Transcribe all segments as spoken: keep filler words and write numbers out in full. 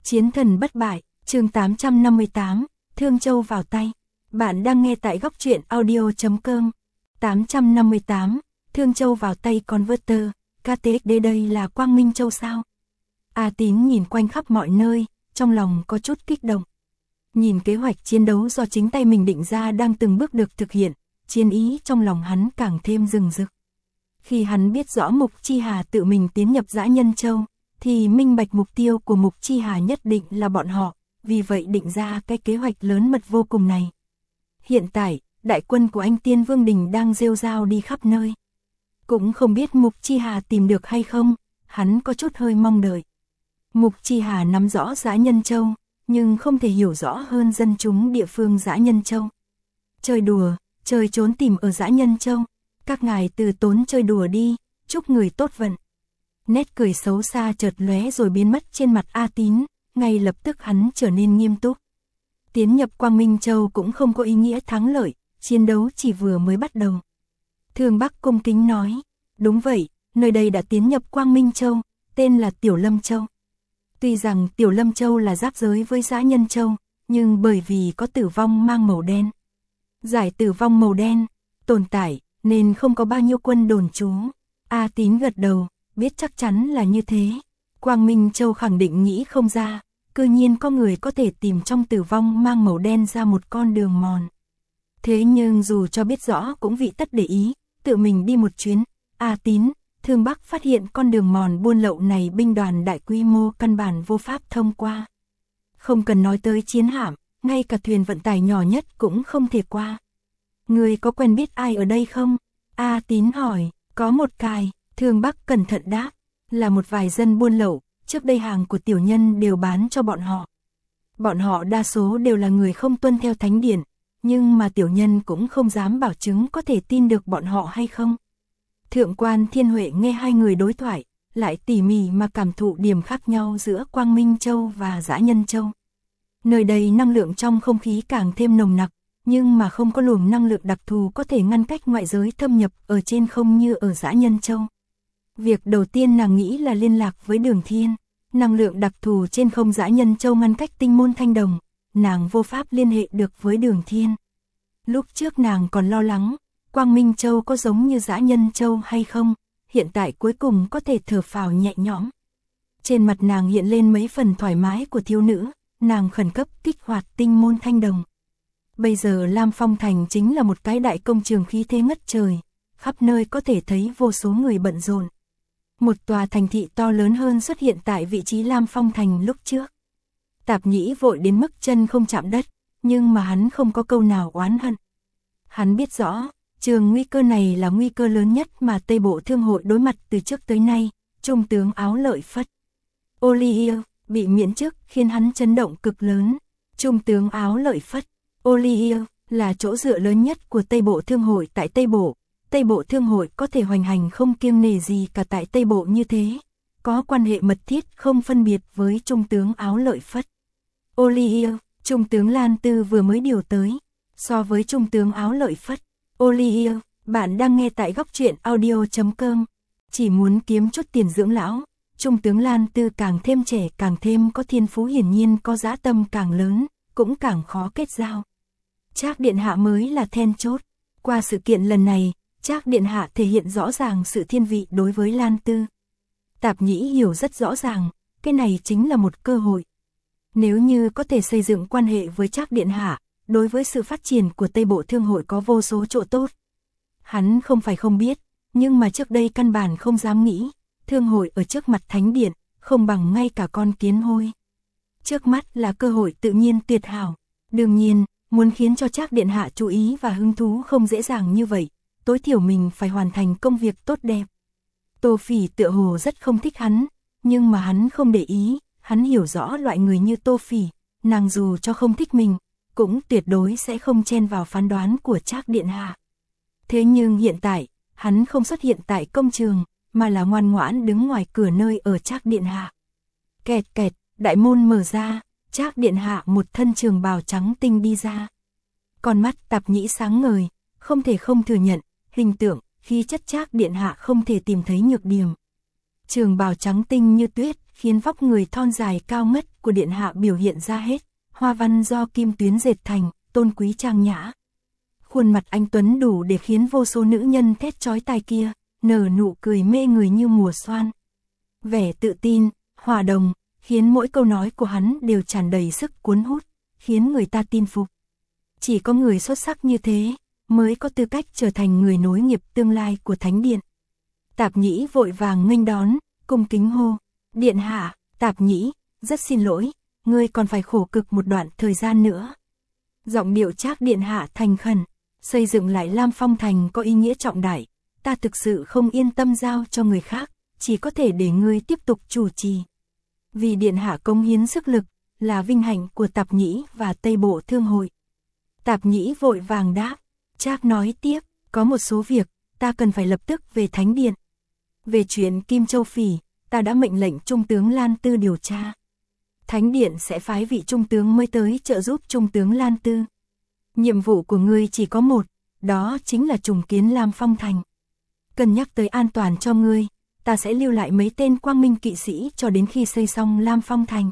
Chiến thần bất bại, chương tám trăm năm mươi tám, Thương Châu vào tay. Bạn đang nghe tại góc truyện audio chấm com. tám trăm năm mươi tám, Thương Châu vào tay Converter, ca tê ích đê đây là Quang Minh Châu sao? A Tín nhìn quanh khắp mọi nơi, trong lòng có chút kích động. Nhìn kế hoạch chiến đấu do chính tay mình định ra đang từng bước được thực hiện, chiến ý trong lòng hắn càng thêm rừng rực. Khi hắn biết rõ Mục Chi Hà tự mình tiến nhập Dã Nhân Châu, thì minh bạch mục tiêu của Mục Chi Hà nhất định là bọn họ, vì vậy định ra cái kế hoạch lớn mật vô cùng này. Hiện tại, đại quân của anh Tiên Vương Đình đang rêu rao đi khắp nơi. Cũng không biết Mục Chi Hà tìm được hay không, hắn có chút hơi mong đợi. Mục Chi Hà nắm rõ Dã Nhân Châu, nhưng không thể hiểu rõ hơn dân chúng địa phương Dã Nhân Châu. Chơi đùa, chơi trốn tìm ở Dã Nhân Châu, các ngài từ tốn chơi đùa đi, chúc người tốt vận. Nét cười xấu xa chợt lóe rồi biến mất trên mặt A Tín, ngay lập tức hắn trở nên nghiêm túc. Tiến nhập Quang Minh Châu cũng không có ý nghĩa thắng lợi, chiến đấu chỉ vừa mới bắt đầu. Thương Bắc cung kính nói, đúng vậy, nơi đây đã tiến nhập Quang Minh Châu, tên là Tiểu Lâm Châu. Tuy rằng Tiểu Lâm Châu là giáp giới với Dã Nhân Châu, nhưng bởi vì có tử vong mang màu đen. Giải tử vong màu đen, tồn tại, nên không có bao nhiêu quân đồn trú. A Tín gật đầu, biết chắc chắn là như thế. Quang Minh Châu khẳng định nghĩ không ra, cư nhiên có người có thể tìm trong tử vong mang màu đen ra một con đường mòn. Thế nhưng dù cho biết rõ cũng vị tất để ý, tự mình đi một chuyến. A Tín, Thương Bắc phát hiện con đường mòn buôn lậu này binh đoàn đại quy mô căn bản vô pháp thông qua. Không cần nói tới chiến hạm, ngay cả thuyền vận tải nhỏ nhất cũng không thể qua. Người có quen biết ai ở đây không? A Tín hỏi, có một cài, Thương Bắc cẩn thận đáp, là một vài dân buôn lậu, trước đây hàng của tiểu nhân đều bán cho bọn họ. Bọn họ đa số đều là người không tuân theo thánh điển, nhưng mà tiểu nhân cũng không dám bảo chứng có thể tin được bọn họ hay không. Thượng quan Thiên Huệ nghe hai người đối thoại, lại tỉ mỉ mà cảm thụ điểm khác nhau giữa Quang Minh Châu và Dã Nhân Châu. Nơi đây năng lượng trong không khí càng thêm nồng nặc, nhưng mà không có luồng năng lượng đặc thù có thể ngăn cách ngoại giới thâm nhập ở trên không như ở Dã Nhân Châu. Việc đầu tiên nàng nghĩ là liên lạc với Đường Thiên, năng lượng đặc thù trên không Dã Nhân Châu ngăn cách tinh môn thanh đồng, nàng vô pháp liên hệ được với Đường Thiên. Lúc trước nàng còn lo lắng, Quang Minh Châu có giống như Dã Nhân Châu hay không, hiện tại cuối cùng có thể thở phào nhẹ nhõm. Trên mặt nàng hiện lên mấy phần thoải mái của thiếu nữ, nàng khẩn cấp kích hoạt tinh môn thanh đồng. Bây giờ Lam Phong Thành chính là một cái đại công trường khí thế ngất trời, khắp nơi có thể thấy vô số người bận rộn. Một tòa thành thị to lớn hơn xuất hiện tại vị trí Lam Phong Thành lúc trước. Tạp Nhĩ vội đến mức chân không chạm đất, nhưng mà hắn không có câu nào oán hận. Hắn biết rõ, trường nguy cơ này là nguy cơ lớn nhất mà Tây Bộ Thương hội đối mặt từ trước tới nay, Trung tướng Áo Lợi Phất. Olivier bị miễn chức khiến hắn chấn động cực lớn. Trung tướng Áo Lợi Phất, Olivier là chỗ dựa lớn nhất của Tây Bộ Thương hội tại Tây Bộ. Tây Bộ Thương hội có thể hoành hành không kiêng nể gì cả tại Tây Bộ như thế, có quan hệ mật thiết không phân biệt với Trung tướng Áo Lợi Phất. Olivier, Trung tướng Lan Tư vừa mới điều tới, so với Trung tướng Áo Lợi Phất. Olivier, bạn đang nghe tại góc truyện audio chấm com. Chỉ muốn kiếm chút tiền dưỡng lão, Trung tướng Lan Tư càng thêm trẻ càng thêm có thiên phú, hiển nhiên có dã tâm càng lớn, cũng càng khó kết giao. Trác điện hạ mới là then chốt. Qua sự kiện lần này, Trác điện hạ thể hiện rõ ràng sự thiên vị đối với Lan Tư. Tạp Nhĩ hiểu rất rõ ràng, cái này chính là một cơ hội. Nếu như có thể xây dựng quan hệ với Trác điện hạ, đối với sự phát triển của Tây Bộ Thương hội có vô số chỗ tốt. Hắn không phải không biết, nhưng mà trước đây căn bản không dám nghĩ, thương hội ở trước mặt thánh điện, không bằng ngay cả con kiến hôi. Trước mắt là cơ hội tự nhiên tuyệt hảo. Đương nhiên, muốn khiến cho Trác điện hạ chú ý và hứng thú không dễ dàng như vậy, tối thiểu mình phải hoàn thành công việc tốt đẹp. Tô Phỉ tựa hồ rất không thích hắn, nhưng mà hắn không để ý, hắn hiểu rõ loại người như Tô Phỉ, nàng dù cho không thích mình, cũng tuyệt đối sẽ không chen vào phán đoán của Trác điện hạ. Thế nhưng hiện tại, hắn không xuất hiện tại công trường, mà là ngoan ngoãn đứng ngoài cửa nơi ở Trác điện hạ. Kẹt kẹt, đại môn mở ra, Trác điện hạ một thân trường bào trắng tinh đi ra. Con mắt Tạp Nhĩ sáng ngời, không thể không thừa nhận, hình tượng, khí chất Trác điện hạ không thể tìm thấy nhược điểm. Trường bào trắng tinh như tuyết, khiến vóc người thon dài cao ngất của điện hạ biểu hiện ra hết, hoa văn do kim tuyến dệt thành, tôn quý trang nhã. Khuôn mặt anh tuấn đủ để khiến vô số nữ nhân thét chói tai kia, nở nụ cười mê người như mùa xoan. Vẻ tự tin, hòa đồng, khiến mỗi câu nói của hắn đều tràn đầy sức cuốn hút, khiến người ta tin phục. Chỉ có người xuất sắc như thế, mới có tư cách trở thành người nối nghiệp tương lai của Thánh Điện. Tạp Nhĩ vội vàng nghênh đón, cung kính hô, điện hạ, Tạp Nhĩ, rất xin lỗi, ngươi còn phải khổ cực một đoạn thời gian nữa. Giọng điệu Trác điện hạ thành khẩn, xây dựng lại Lam Phong Thành có ý nghĩa trọng đại, ta thực sự không yên tâm giao cho người khác, chỉ có thể để ngươi tiếp tục chủ trì. Vì điện hạ cống hiến sức lực, là vinh hạnh của Tạp Nhĩ và Tây Bộ Thương hội. Tạp Nhĩ vội vàng đáp, Trác nói tiếp, có một số việc, ta cần phải lập tức về Thánh Điện. Về chuyện Kim Châu Phỉ, ta đã mệnh lệnh Trung tướng Lan Tư điều tra. Thánh Điện sẽ phái vị Trung tướng mới tới trợ giúp Trung tướng Lan Tư. Nhiệm vụ của ngươi chỉ có một, đó chính là trùng kiến Lam Phong Thành. Cần nhắc tới an toàn cho ngươi, ta sẽ lưu lại mấy tên quang minh kỵ sĩ cho đến khi xây xong Lam Phong Thành.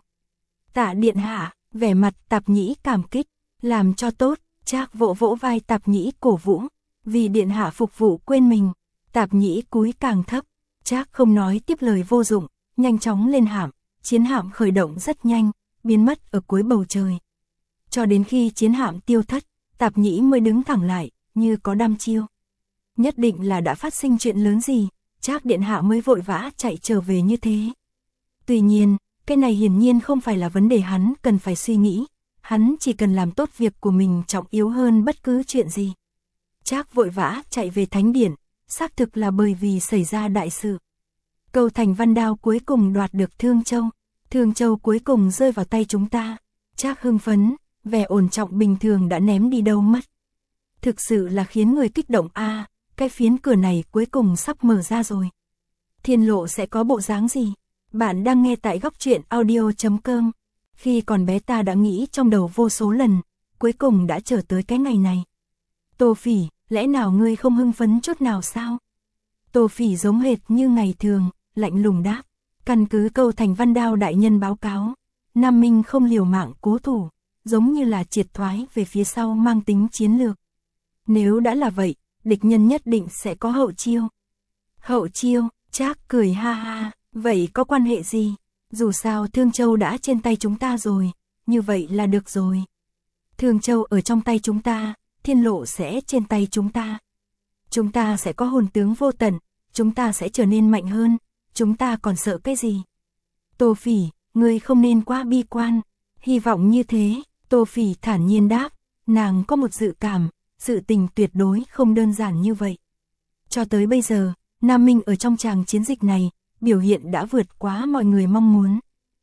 Tạ điện hạ, vẻ mặt Tạp Nhĩ cảm kích, làm cho tốt, Trác vỗ vỗ vai Tạp Nhĩ cổ vũ, vì điện hạ phục vụ quên mình. Tạp Nhĩ cúi càng thấp, Trác không nói tiếp lời vô dụng, nhanh chóng lên hạm, chiến hạm khởi động rất nhanh, biến mất ở cuối bầu trời. Cho đến khi chiến hạm tiêu thất, Tạp Nhĩ mới đứng thẳng lại, như có đăm chiêu. Nhất định là đã phát sinh chuyện lớn gì, Trác điện hạ mới vội vã chạy trở về như thế. Tuy nhiên, cái này hiển nhiên không phải là vấn đề hắn cần phải suy nghĩ, hắn chỉ cần làm tốt việc của mình trọng yếu hơn bất cứ chuyện gì. Trác vội vã chạy về Thánh Điện, xác thực là bởi vì xảy ra đại sự. Câu Thành Văn Đao cuối cùng đoạt được Thương Châu, Thương Châu cuối cùng rơi vào tay chúng ta. Trác hưng phấn, vẻ ổn trọng bình thường đã ném đi đâu mất. Thực sự là khiến người kích động a, à, cái phiến cửa này cuối cùng sắp mở ra rồi. Thiên Lộ sẽ có bộ dáng gì? Bạn đang nghe tại góc truyện audio chấm com. Khi còn bé ta đã nghĩ trong đầu vô số lần, cuối cùng đã trở tới cái ngày này. Tô Phỉ, lẽ nào ngươi không hưng phấn chút nào sao? Tô Phỉ giống hệt như ngày thường, lạnh lùng đáp. Căn cứ câu Thành Văn Đao đại nhân báo cáo, Nam Minh không liều mạng cố thủ, giống như là triệt thoái về phía sau mang tính chiến lược. Nếu đã là vậy, địch nhân nhất định sẽ có hậu chiêu. Hậu chiêu, Trác cười ha ha, vậy có quan hệ gì? Dù sao Thương Châu đã trên tay chúng ta rồi, như vậy là được rồi. Thương Châu ở trong tay chúng ta, Thiên Lộ sẽ trên tay chúng ta. Chúng ta sẽ có hồn tướng vô tận, chúng ta sẽ trở nên mạnh hơn, chúng ta còn sợ cái gì? Tô Phỉ, ngươi không nên quá bi quan, hy vọng như thế. Tô Phỉ thản nhiên đáp, nàng có một dự cảm, sự tình tuyệt đối không đơn giản như vậy. Cho tới bây giờ, Nam Minh ở trong tràng chiến dịch này, biểu hiện đã vượt quá mọi người mong muốn.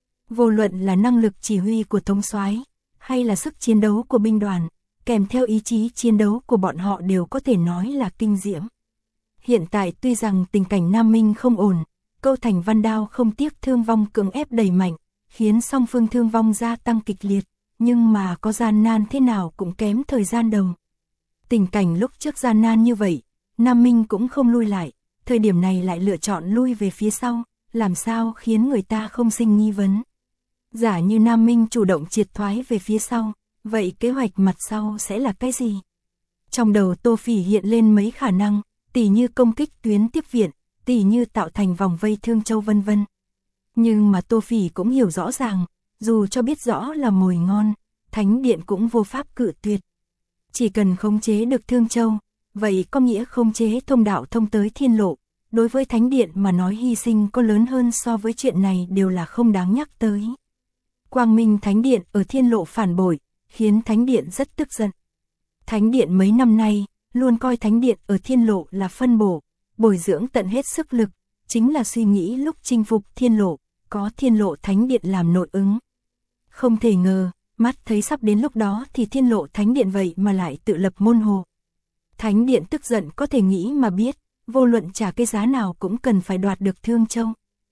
Vô luận là năng lực chỉ huy của thống soái, hay là sức chiến đấu của binh đoàn, kèm theo ý chí chiến đấu của bọn họ đều có thể nói là kinh diễm. Hiện tại tuy rằng tình cảnh Nam Minh không ổn, câu Thành Văn Đao không tiếc thương vong cưỡng ép đẩy mạnh, khiến song phương thương vong gia tăng kịch liệt, nhưng mà có gian nan thế nào cũng kém thời gian đầu. Tình cảnh lúc trước gian nan như vậy, Nam Minh cũng không lui lại, thời điểm này lại lựa chọn lui về phía sau, làm sao khiến người ta không sinh nghi vấn. Giả như Nam Minh chủ động triệt thoái về phía sau, vậy kế hoạch mặt sau sẽ là cái gì? Trong đầu Tô Phỉ hiện lên mấy khả năng, tỉ như công kích tuyến tiếp viện, tỉ như tạo thành vòng vây Thương Châu vân vân. Nhưng mà Tô Phỉ cũng hiểu rõ ràng, dù cho biết rõ là mồi ngon, Thánh Điện cũng vô pháp cự tuyệt. Chỉ cần khống chế được Thương Châu, vậy có nghĩa khống chế thông đạo thông tới Thiên Lộ. Đối với Thánh Điện mà nói hy sinh có lớn hơn so với chuyện này đều là không đáng nhắc tới. Quang Minh Thánh Điện ở Thiên Lộ phản bội, khiến Thánh Điện rất tức giận. Thánh Điện mấy năm nay, luôn coi Thánh Điện ở Thiên Lộ là phân bổ, bồi dưỡng tận hết sức lực, chính là suy nghĩ lúc chinh phục Thiên Lộ, có Thiên Lộ Thánh Điện làm nội ứng. Không thể ngờ, mắt thấy sắp đến lúc đó thì Thiên Lộ Thánh Điện vậy mà lại tự lập môn hồ. Thánh Điện tức giận có thể nghĩ mà biết, vô luận trả cái giá nào cũng cần phải đoạt được Thương Châu.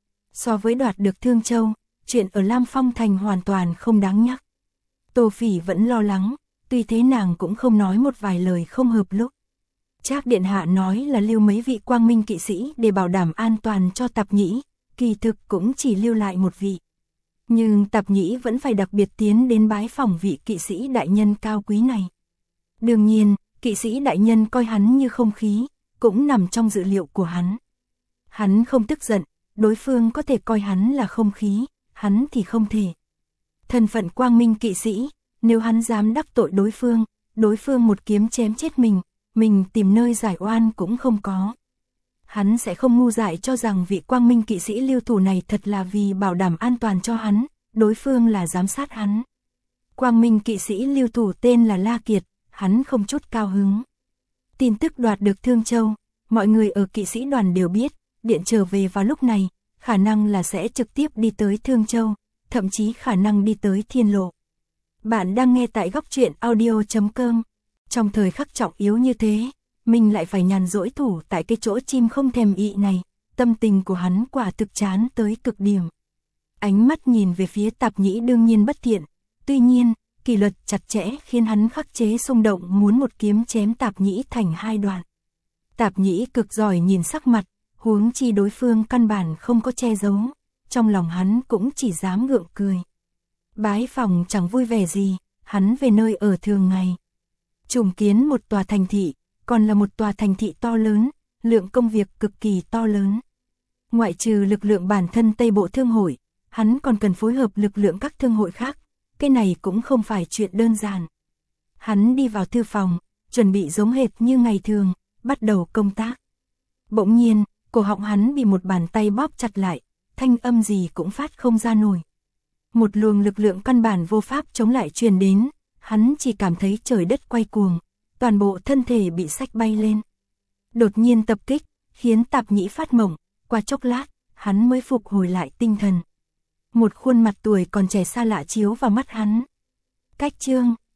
So với đoạt được Thương Châu, chuyện ở Lam Phong Thành hoàn toàn không đáng nhắc. Tô Phỉ vẫn lo lắng, tuy thế nàng cũng không nói một vài lời không hợp lúc. Trác điện hạ nói là lưu mấy vị quang minh kỵ sĩ để bảo đảm an toàn cho Tạp Nhĩ, kỳ thực cũng chỉ lưu lại một vị. Nhưng Tạp Nhĩ vẫn phải đặc biệt tiến đến bái phỏng vị kỵ sĩ đại nhân cao quý này. Đương nhiên, kỵ sĩ đại nhân coi hắn như không khí, cũng nằm trong dự liệu của hắn. Hắn không tức giận, đối phương có thể coi hắn là không khí, hắn thì không thể. Thân phận quang minh kỵ sĩ, nếu hắn dám đắc tội đối phương, đối phương một kiếm chém chết mình, mình tìm nơi giải oan cũng không có. Hắn sẽ không ngu dại cho rằng vị quang minh kỵ sĩ lưu thủ này thật là vì bảo đảm an toàn cho hắn, đối phương là giám sát hắn. Quang minh kỵ sĩ lưu thủ tên là La Kiệt, hắn không chút cao hứng. Tin tức đoạt được Thương Châu, mọi người ở kỵ sĩ đoàn đều biết, điện trở về vào lúc này, khả năng là sẽ trực tiếp đi tới Thương Châu, thậm chí khả năng đi tới Thiên Lộ. Bạn đang nghe tại góc truyện audio chấm com. Trong thời khắc trọng yếu như thế, mình lại phải nhàn rỗi thủ tại cái chỗ chim không thèm ị này, tâm tình của hắn quả thực chán tới cực điểm. Ánh mắt nhìn về phía Tạp Nhĩ đương nhiên bất thiện, tuy nhiên, kỷ luật chặt chẽ khiến hắn khắc chế xung động muốn một kiếm chém Tạp Nhĩ thành hai đoạn. Tạp Nhĩ cực giỏi nhìn sắc mặt, huống chi đối phương căn bản không có che giấu, trong lòng hắn cũng chỉ dám gượng cười. Bái phòng chẳng vui vẻ gì, hắn về nơi ở thường ngày. Trùng kiến một tòa thành thị, còn là một tòa thành thị to lớn, lượng công việc cực kỳ to lớn. Ngoại trừ lực lượng bản thân Tây Bộ Thương hội, hắn còn cần phối hợp lực lượng các thương hội khác, cái này cũng không phải chuyện đơn giản. Hắn đi vào thư phòng, chuẩn bị giống hệt như ngày thường, bắt đầu công tác. Bỗng nhiên, cổ họng hắn bị một bàn tay bóp chặt lại, thanh âm gì cũng phát không ra nổi. Một luồng lực lượng căn bản vô pháp chống lại truyền đến, hắn chỉ cảm thấy trời đất quay cuồng, toàn bộ thân thể bị xách bay lên. Đột nhiên tập kích, khiến Tạp Nhĩ phát mộng, qua chốc lát, hắn mới phục hồi lại tinh thần. Một khuôn mặt tuổi còn trẻ xa lạ chiếu vào mắt hắn. Cách chương